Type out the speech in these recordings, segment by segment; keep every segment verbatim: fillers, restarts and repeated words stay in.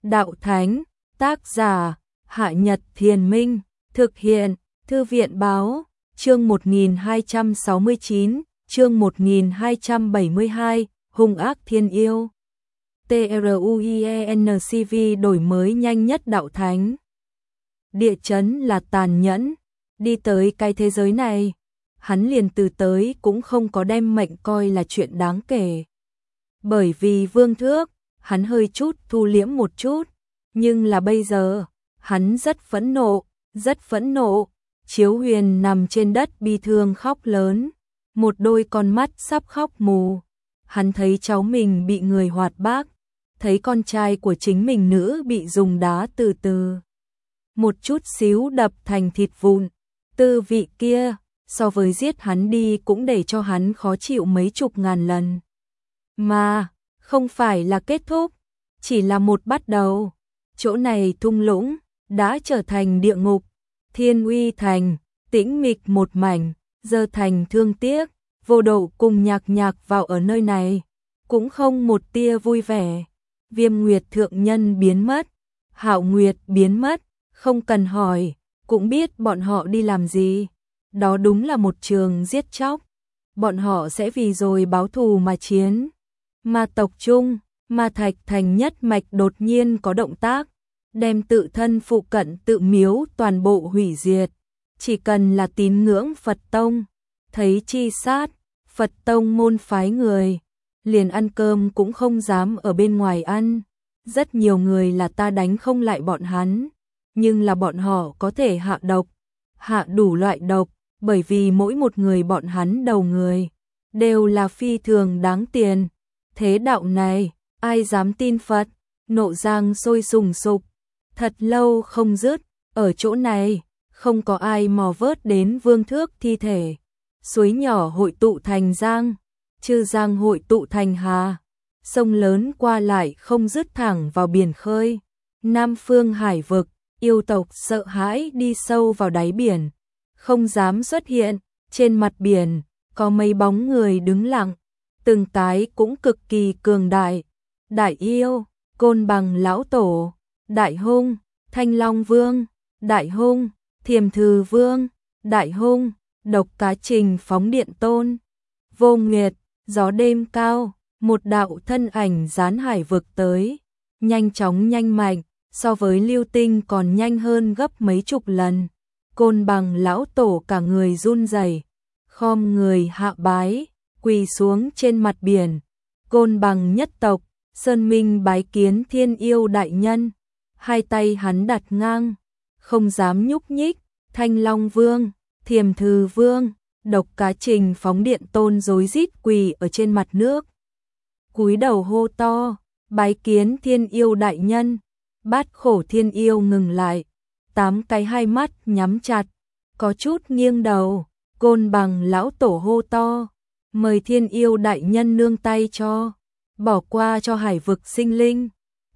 Đạo Thánh, tác giả, Hạ Nhật Thiền Minh, thực hiện, Thư viện Báo, chương một nghìn hai trăm sáu mươi chín, chương một nghìn hai trăm bảy mươi hai, Hung ác thiên yêu. TRUIENCV đổi mới nhanh nhất Đạo Thánh. Địa chấn là tàn nhẫn, đi tới cái thế giới này, hắn liền từ tới cũng không có đem mệnh coi là chuyện đáng kể. Bởi vì Vương Thước, hắn hơi chút thu liễm một chút, nhưng là bây giờ, hắn rất phẫn nộ, rất phẫn nộ. Chiếu Huyền nằm trên đất bi thương khóc lớn, một đôi con mắt sắp khóc mù. Hắn thấy cháu mình bị người hoạt bác, thấy con trai của chính mình nữ bị dùng đá từ từ một chút xíu đập thành thịt vụn. Tư vị kia, so với giết hắn đi cũng để cho hắn khó chịu mấy chục ngàn lần. Mà, không phải là kết thúc, chỉ là một bắt đầu. Chỗ này thung lũng, đã trở thành địa ngục. Thiên Uy Thành, tĩnh mịch một mảnh, giờ thành thương tiếc. Vô Độ cùng Nhạc Nhạc vào ở nơi này, cũng không một tia vui vẻ. Viêm Nguyệt thượng nhân biến mất, Hạo Nguyệt biến mất, không cần hỏi, cũng biết bọn họ đi làm gì. Đó đúng là một trường giết chóc. Bọn họ sẽ vì rồi báo thù mà chiến. Ma tộc chung, Ma Thạch Thành nhất mạch đột nhiên có động tác, đem tự thân phụ cận tự miếu toàn bộ hủy diệt. Chỉ cần là tín ngưỡng Phật Tông, thấy chi sát, Phật Tông môn phái người, liền ăn cơm cũng không dám ở bên ngoài ăn. Rất nhiều người là ta đánh không lại bọn hắn, nhưng là bọn họ có thể hạ độc, hạ đủ loại độc, bởi vì mỗi một người bọn hắn đầu người đều là phi thường đáng tiền. Thế đạo này, ai dám tin Phật? Nộ giang sôi sùng sục, thật lâu không dứt. Ở chỗ này, không có ai mò vớt đến Vương Thước thi thể. Suối nhỏ hội tụ thành giang, chư giang hội tụ thành hà, sông lớn qua lại không dứt thẳng vào biển khơi. Nam phương hải vực, yêu tộc sợ hãi đi sâu vào đáy biển, không dám xuất hiện. Trên mặt biển, có mấy bóng người đứng lặng, từng cái cũng cực kỳ cường đại. Đại yêu, Côn Bằng lão tổ, Đại hung, Thanh Long vương, Đại hung, Thiềm Thừ vương, Đại hung, Độc Cá Trình phóng điện tôn, Vô Nguyệt, gió đêm cao. Một đạo thân ảnh gián hải vực tới, nhanh chóng nhanh mạnh, so với lưu tinh còn nhanh hơn gấp mấy chục lần. Côn Bằng lão tổ cả người run rẩy, khom người hạ bái, quỳ xuống trên mặt biển. Côn Bằng nhất tộc, Sơn Minh bái kiến thiên yêu đại nhân. Hai tay hắn đặt ngang, không dám nhúc nhích. Thanh Long vương, Thiềm Thừ vương, Độc Cá Trình phóng điện tôn rối rít quỳ ở trên mặt nước, cúi đầu hô to, bái kiến thiên yêu đại nhân. Bát khổ thiên yêu ngừng lại, tám cái hai mắt nhắm chặt, có chút nghiêng đầu. Côn Bằng lão tổ hô to, mời thiên yêu đại nhân nương tay cho, bỏ qua cho hải vực sinh linh.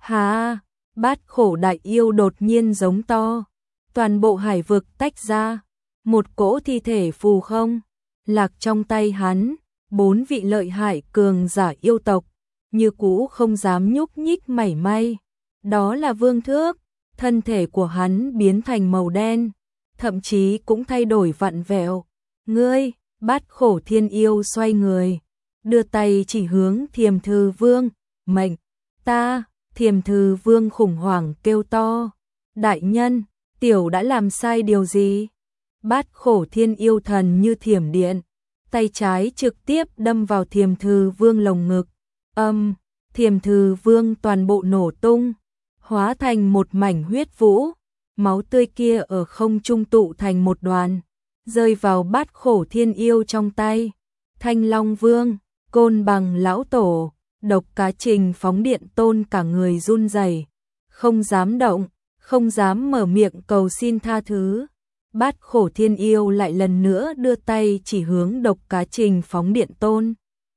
Hà, bát khổ đại yêu đột nhiên giống to, toàn bộ hải vực tách ra, một cỗ thi thể phù không lạc trong tay hắn. Bốn vị lợi hại cường giả yêu tộc như cũ không dám nhúc nhích mảy may. Đó là Vương Thước, thân thể của hắn biến thành màu đen, thậm chí cũng thay đổi vặn vẹo. Ngươi, bát khổ thiên yêu xoay người, đưa tay chỉ hướng Thiềm Thừ vương, mệnh ta. Thiềm Thừ vương khủng hoảng kêu to, đại nhân, tiểu đã làm sai điều gì? Bát khổ thiên yêu thần như thiểm điện, tay trái trực tiếp đâm vào Thiềm Thừ vương lồng ngực. Âm, Thiềm Thừ vương toàn bộ nổ tung, hóa thành một mảnh huyết vũ, máu tươi kia ở không trung tụ thành một đoàn, rơi vào bát khổ thiên yêu trong tay. Thanh Long vương, Côn Bằng lão tổ, Độc Cá Trình phóng điện tôn cả người run rẩy, không dám động, không dám mở miệng cầu xin tha thứ. Bát khổ thiên yêu lại lần nữa đưa tay chỉ hướng Độc Cá Trình phóng điện tôn.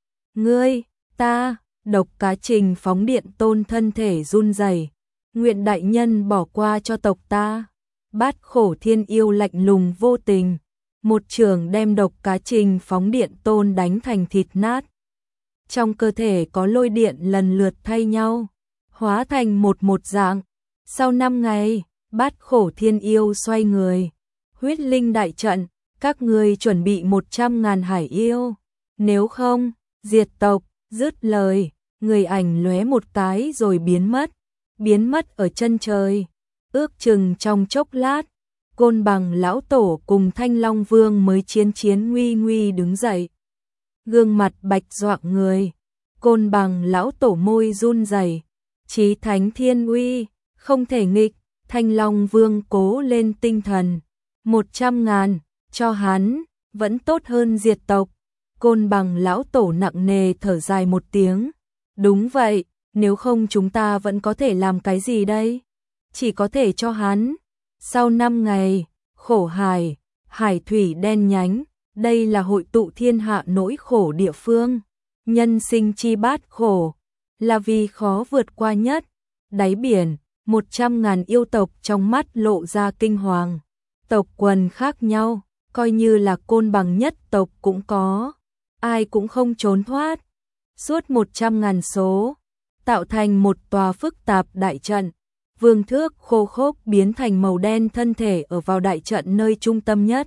Ngươi, ta. Độc Cá Trình phóng điện tôn thân thể run rẩy, nguyện đại nhân bỏ qua cho tộc ta. Bát khổ thiên yêu lạnh lùng vô tình, một chưởng đem Độc Cá Trình phóng điện tôn đánh thành thịt nát. Trong cơ thể có lôi điện lần lượt thay nhau, hóa thành một một dạng. Sau năm ngày, Bát Khổ Thiên Yêu xoay người. Huyết linh đại trận, các ngươi chuẩn bị một trăm ngàn hải yêu. Nếu không, diệt tộc, dứt lời, người ảnh lóe một cái rồi biến mất. Biến mất ở chân trời. Ước chừng trong chốc lát, Côn Bằng lão tổ cùng Thanh Long Vương mới chiến chiến nguy nguy đứng dậy. Gương mặt bạch doạng người. Côn Bằng lão tổ môi run rẩy. Chí thánh thiên uy, không thể nghịch. Thanh Long Vương cố lên tinh thần. Một trăm ngàn, cho hắn, vẫn tốt hơn diệt tộc. Côn Bằng lão tổ nặng nề thở dài một tiếng. Đúng vậy, nếu không chúng ta vẫn có thể làm cái gì đây? Chỉ có thể cho hắn. Sau năm ngày, khổ hải, hải thủy đen nhánh, đây là hội tụ thiên hạ nỗi khổ địa phương. Nhân sinh chi bát khổ, là vì khó vượt qua nhất. Đáy biển, một trăm ngàn yêu tộc trong mắt lộ ra kinh hoàng. Tộc quần khác nhau, coi như là Côn Bằng nhất tộc cũng có. Ai cũng không trốn thoát. Suốt một trăm ngàn số, tạo thành một tòa phức tạp đại trận. Vương thước khô khốc biến thành màu đen thân thể ở vào đại trận nơi trung tâm nhất.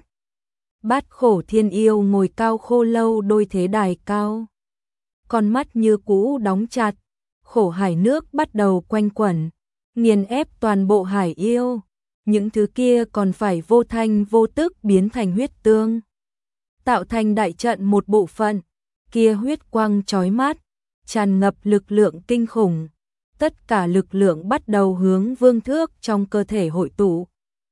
Bát Khổ Thiên Yêu ngồi cao khô lâu đôi thế đài cao. Con mắt như cũ đóng chặt, khổ hải nước bắt đầu quanh quẩn, nghiền ép toàn bộ hải yêu. Những thứ kia còn phải vô thanh vô tức biến thành huyết tương. Tạo thành đại trận một bộ phận, kia huyết quang chói mắt, tràn ngập lực lượng kinh khủng. Tất cả lực lượng bắt đầu hướng vương thước trong cơ thể hội tụ.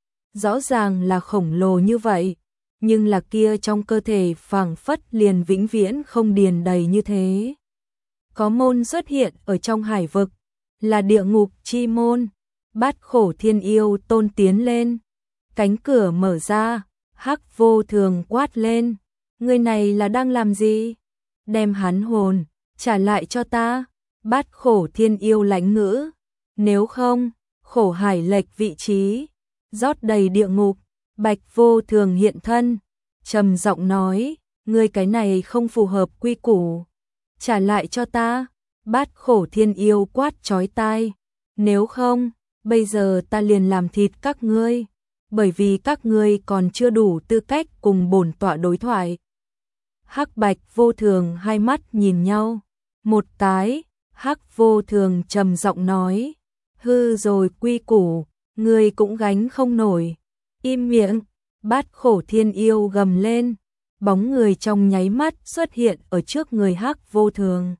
Rõ ràng là khổng lồ như vậy, nhưng là kia trong cơ thể phảng phất liền vĩnh viễn không điền đầy như thế. Có môn xuất hiện ở trong hải vực, là địa ngục chi môn. Bát Khổ Thiên Yêu tôn tiến lên, cánh cửa mở ra, Hắc Vô Thường quát lên, người này là đang làm gì? Đem hắn hồn trả lại cho ta. Bát Khổ Thiên Yêu lãnh ngữ, nếu không, khổ hải lệch vị trí, rót đầy địa ngục. Bạch Vô Thường hiện thân, trầm giọng nói, ngươi cái này không phù hợp quy củ, trả lại cho ta. Bát Khổ Thiên Yêu quát chói tai, nếu không, bây giờ ta liền làm thịt các ngươi, bởi vì các ngươi còn chưa đủ tư cách cùng bổn tọa đối thoại. Hắc Bạch Vô Thường hai mắt nhìn nhau, một cái. Hắc Vô Thường trầm giọng nói, hư rồi quy củ, ngươi cũng gánh không nổi. Im miệng. Bát Khổ Thiên Yêu gầm lên, bóng người trong nháy mắt xuất hiện ở trước người Hắc Vô Thường.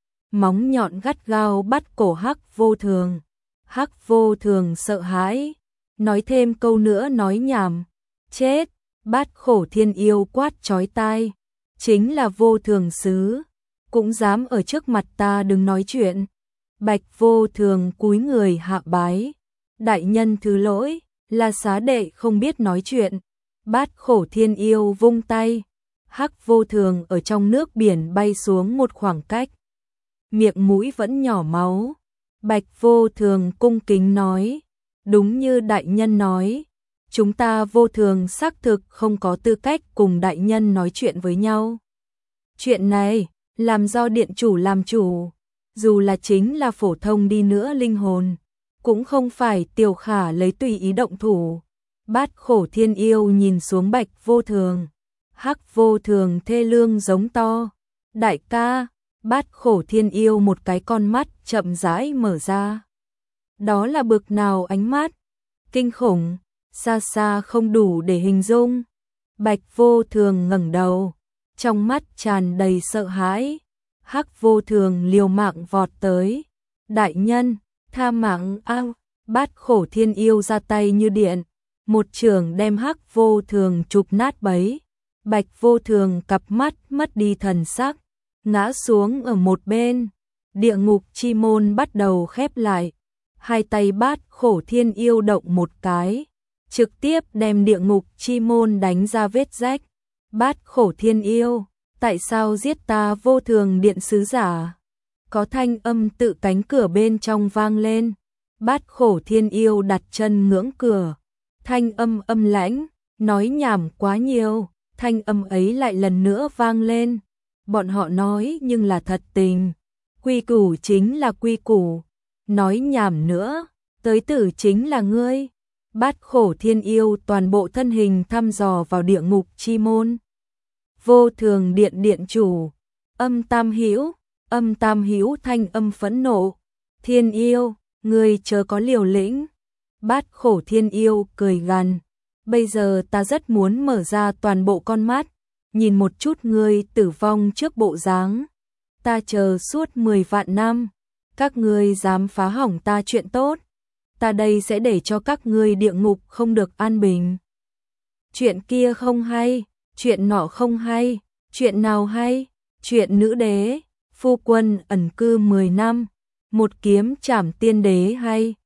Móng nhọn gắt gao bắt cổ Hắc Vô Thường. Hắc Vô Thường sợ hãi, nói thêm câu nữa nói nhảm. Chết. Bát Khổ Thiên Yêu quát chói tai, chính là Vô Thường sứ, cũng dám ở trước mặt ta đừng nói chuyện. Bạch Vô Thường cúi người hạ bái, đại nhân thứ lỗi, là xá đệ không biết nói chuyện. Bát Khổ Thiên Yêu vung tay, Hắc Vô Thường ở trong nước biển bay xuống một khoảng cách, miệng mũi vẫn nhỏ máu. Bạch Vô Thường cung kính nói, đúng như đại nhân nói, chúng ta Vô Thường xác thực không có tư cách cùng đại nhân nói chuyện với nhau. Chuyện này làm do điện chủ làm chủ, dù là chính là phổ thông đi nữa linh hồn, cũng không phải Tiểu Khả lấy tùy ý động thủ. Bát Khổ Thiên Yêu nhìn xuống Bạch Vô Thường, Hắc Vô Thường thê lương giống to, đại ca. Bát Khổ Thiên Yêu một cái con mắt chậm rãi mở ra. Đó là bực nào ánh mắt? Kinh khủng, xa xa không đủ để hình dung. Bạch Vô Thường ngẩng đầu, trong mắt tràn đầy sợ hãi. Hắc Vô Thường liều mạng vọt tới. Đại nhân, tha mạng ao. Bát Khổ Thiên Yêu ra tay như điện, một chưởng đem Hắc Vô Thường chụp nát bấy. Bạch Vô Thường cặp mắt mất đi thần sắc, ngã xuống ở một bên. Địa ngục chi môn bắt đầu khép lại. Hai tay Bát Khổ Thiên Yêu động một cái, trực tiếp đem địa ngục chi môn đánh ra vết rách. Bát Khổ Thiên Yêu, tại sao giết ta Vô Thường điện sứ giả? Có thanh âm tự cánh cửa bên trong vang lên. Bát Khổ Thiên Yêu đặt chân ngưỡng cửa. Thanh âm âm lãnh, nói nhảm quá nhiều. Thanh âm ấy lại lần nữa vang lên. Bọn họ nói nhưng là thật tình. Quy củ chính là quy củ. nói nhảm nữa, tới tử chính là ngươi. Bát khổ thiên yêu toàn bộ thân hình thăm dò vào địa ngục chi môn. Vô thường điện điện chủ, âm tam hữu, âm tam hữu thanh âm phẫn nộ. Thiên yêu, ngươi chớ có liều lĩnh. Bát khổ thiên yêu cười gằn. Bây giờ ta rất muốn mở ra toàn bộ con mắt, nhìn một chút ngươi tử vong trước bộ dáng. Ta chờ suốt mười vạn năm, các ngươi dám phá hỏng ta chuyện tốt, ta đây sẽ để cho các ngươi địa ngục không được an bình. Chuyện kia không hay, chuyện nọ không hay, chuyện nào hay? Chuyện nữ đế, phu quân ẩn cư mười năm, một kiếm trảm tiên đế hay?